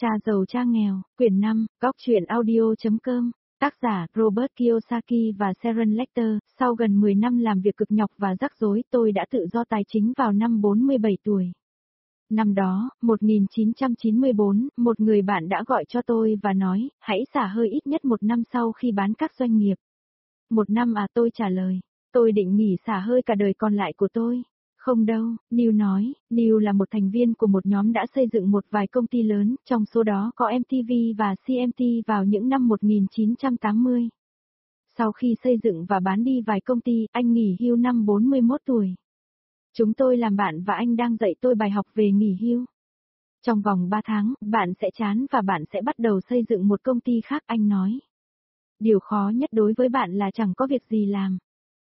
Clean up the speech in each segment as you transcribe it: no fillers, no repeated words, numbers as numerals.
Cha giàu cha nghèo, quyển 5, góc truyện audio.com, tác giả Robert Kiyosaki và Sharon Lecter. Sau gần 10 năm làm việc cực nhọc và rắc rối, tôi đã tự do tài chính vào năm 47 tuổi. Năm đó, 1994, một người bạn đã gọi cho tôi và nói, hãy xả hơi ít nhất 1 năm sau khi bán các doanh nghiệp. 1 năm à, tôi trả lời. Tôi định nghỉ xả hơi cả đời còn lại của tôi. Không đâu, Neil nói. Neil là một thành viên của một nhóm đã xây dựng một vài công ty lớn, trong số đó có MTV và CMT vào những năm 1980. Sau khi xây dựng và bán đi vài công ty, anh nghỉ hưu năm 41 tuổi. Chúng tôi làm bạn và anh đang dạy tôi bài học về nghỉ hưu. Trong vòng 3 tháng, bạn sẽ chán và bạn sẽ bắt đầu xây dựng một công ty khác, anh nói. Điều khó nhất đối với bạn là chẳng có việc gì làm.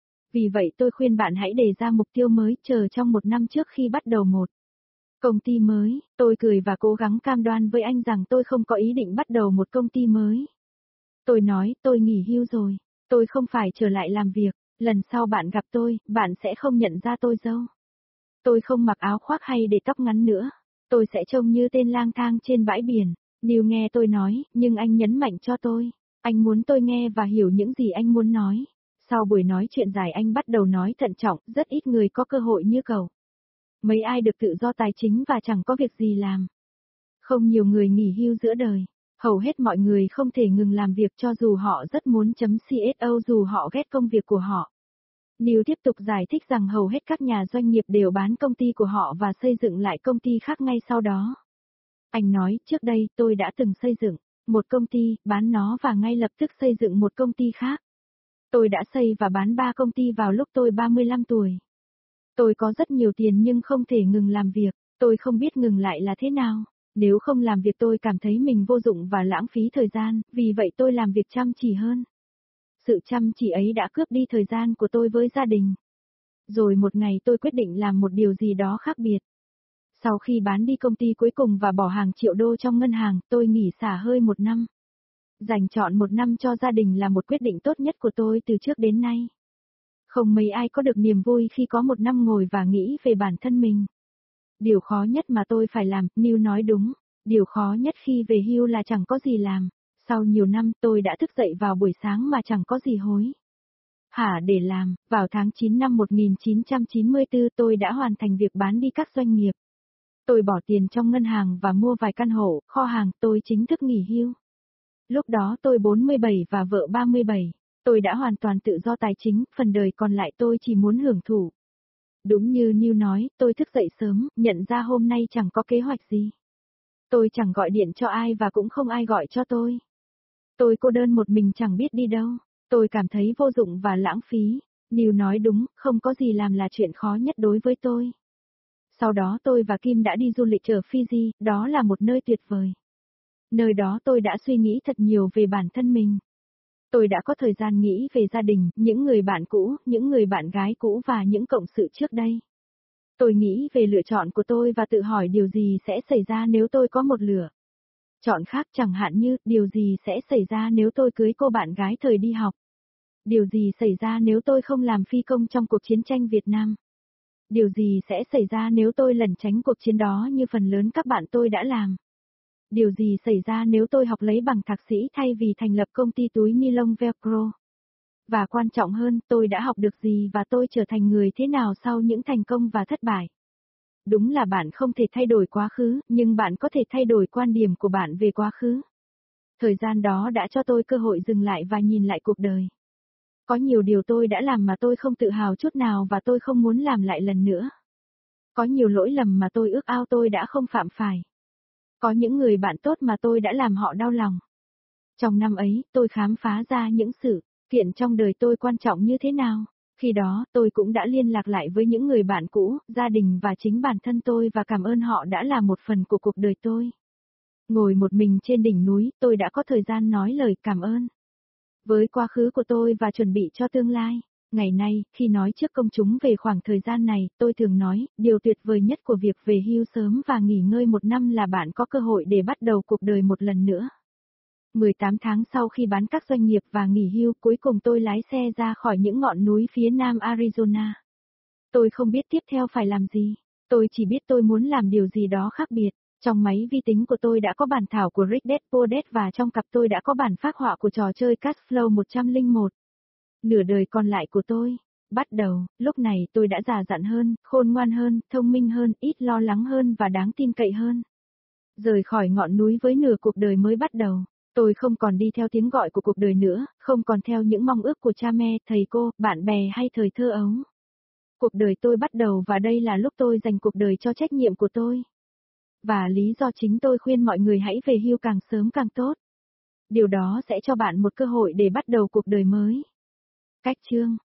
Vì vậy tôi khuyên bạn hãy đề ra mục tiêu mới, chờ trong 1 năm trước khi bắt đầu một công ty mới. Tôi cười và cố gắng cam đoan với anh rằng tôi không có ý định bắt đầu một công ty mới. Tôi nói, tôi nghỉ hưu rồi. Tôi không phải trở lại làm việc. Lần sau bạn gặp tôi, bạn sẽ không nhận ra tôi đâu. Tôi không mặc áo khoác hay để tóc ngắn nữa. Tôi sẽ trông như tên lang thang trên bãi biển. Neil nghe tôi nói, nhưng anh nhấn mạnh cho tôi. Anh muốn tôi nghe và hiểu những gì anh muốn nói. Sau buổi nói chuyện dài anh bắt đầu nói thận trọng, rất ít người có cơ hội như cậu. Mấy ai được tự do tài chính và chẳng có việc gì làm. Không nhiều người nghỉ hưu giữa đời. Hầu hết mọi người không thể ngừng làm việc cho dù họ rất muốn .co dù họ ghét công việc của họ. Neil tiếp tục giải thích rằng hầu hết các nhà doanh nghiệp đều bán công ty của họ và xây dựng lại công ty khác ngay sau đó. Anh nói, trước đây tôi đã từng xây dựng một công ty, bán nó và ngay lập tức xây dựng một công ty khác. Tôi đã xây và bán 3 công ty vào lúc tôi 35 tuổi. Tôi có rất nhiều tiền nhưng không thể ngừng làm việc, tôi không biết ngừng lại là thế nào. Nếu không làm việc tôi cảm thấy mình vô dụng và lãng phí thời gian, vì vậy tôi làm việc chăm chỉ hơn. Sự chăm chỉ ấy đã cướp đi thời gian của tôi với gia đình. Rồi một ngày tôi quyết định làm một điều gì đó khác biệt. Sau khi bán đi công ty cuối cùng và bỏ hàng triệu đô trong ngân hàng, tôi nghỉ xả hơi 1 năm. Dành chọn 1 năm cho gia đình là một quyết định tốt nhất của tôi từ trước đến nay. Không mấy ai có được niềm vui khi có 1 năm ngồi và nghĩ về bản thân mình. Điều khó nhất mà tôi phải làm, Neil nói đúng, điều khó nhất khi về hưu là chẳng có gì làm. Sau nhiều năm tôi đã thức dậy vào buổi sáng mà chẳng có gì hối hả để làm. Vào tháng 9 năm 1994 tôi đã hoàn thành việc bán đi các doanh nghiệp. Tôi bỏ tiền trong ngân hàng và mua vài căn hộ, kho hàng, tôi chính thức nghỉ hưu. Lúc đó tôi 47 và vợ 37. Tôi đã hoàn toàn tự do tài chính, phần đời còn lại tôi chỉ muốn hưởng thụ. Đúng như Neil nói, tôi thức dậy sớm, nhận ra hôm nay chẳng có kế hoạch gì. Tôi chẳng gọi điện cho ai và cũng không ai gọi cho tôi. Tôi cô đơn một mình chẳng biết đi đâu. Tôi cảm thấy vô dụng và lãng phí. Neil nói đúng, không có gì làm là chuyện khó nhất đối với tôi. Sau đó tôi và Kim đã đi du lịch ở Fiji, đó là một nơi tuyệt vời. Nơi đó tôi đã suy nghĩ thật nhiều về bản thân mình. Tôi đã có thời gian nghĩ về gia đình, những người bạn cũ, những người bạn gái cũ và những cộng sự trước đây. Tôi nghĩ về lựa chọn của tôi và tự hỏi điều gì sẽ xảy ra nếu tôi có một lựa chọn khác, chẳng hạn như, điều gì sẽ xảy ra nếu tôi cưới cô bạn gái thời đi học? Điều gì xảy ra nếu tôi không làm phi công trong cuộc chiến tranh Việt Nam? Điều gì sẽ xảy ra nếu tôi lẩn tránh cuộc chiến đó như phần lớn các bạn tôi đã làm? Điều gì xảy ra nếu tôi học lấy bằng thạc sĩ thay vì thành lập công ty túi ni lông Velcro? Và quan trọng hơn, tôi đã học được gì và tôi trở thành người thế nào sau những thành công và thất bại? Đúng là bạn không thể thay đổi quá khứ, nhưng bạn có thể thay đổi quan điểm của bạn về quá khứ. Thời gian đó đã cho tôi cơ hội dừng lại và nhìn lại cuộc đời. Có nhiều điều tôi đã làm mà tôi không tự hào chút nào và tôi không muốn làm lại lần nữa. Có nhiều lỗi lầm mà tôi ước ao tôi đã không phạm phải. Có những người bạn tốt mà tôi đã làm họ đau lòng. Trong năm ấy, tôi khám phá ra những sự kiện trong đời tôi quan trọng như thế nào. Khi đó, tôi cũng đã liên lạc lại với những người bạn cũ, gia đình và chính bản thân tôi và cảm ơn họ đã là một phần của cuộc đời tôi. Ngồi một mình trên đỉnh núi, tôi đã có thời gian nói lời cảm ơn với quá khứ của tôi và chuẩn bị cho tương lai. Ngày nay, khi nói trước công chúng về khoảng thời gian này, tôi thường nói, điều tuyệt vời nhất của việc về hưu sớm và nghỉ ngơi 1 năm là bạn có cơ hội để bắt đầu cuộc đời một lần nữa. 18 tháng sau khi bán các doanh nghiệp và nghỉ hưu, cuối cùng tôi lái xe ra khỏi những ngọn núi phía nam Arizona. Tôi không biết tiếp theo phải làm gì. Tôi chỉ biết tôi muốn làm điều gì đó khác biệt. Trong máy vi tính của tôi đã có bản thảo của Rich Dad Poor Dad và trong cặp tôi đã có bản phác họa của trò chơi Cashflow 101. Nửa đời còn lại của tôi. Bắt đầu, lúc này tôi đã già dặn hơn, khôn ngoan hơn, thông minh hơn, ít lo lắng hơn và đáng tin cậy hơn. Rời khỏi ngọn núi với nửa cuộc đời mới bắt đầu. Tôi không còn đi theo tiếng gọi của cuộc đời nữa, không còn theo những mong ước của cha mẹ, thầy cô, bạn bè hay thời thơ ấu. Cuộc đời tôi bắt đầu và đây là lúc tôi dành cuộc đời cho trách nhiệm của tôi. Và lý do chính tôi khuyên mọi người hãy về hưu càng sớm càng tốt. Điều đó sẽ cho bạn một cơ hội để bắt đầu cuộc đời mới. Cách chương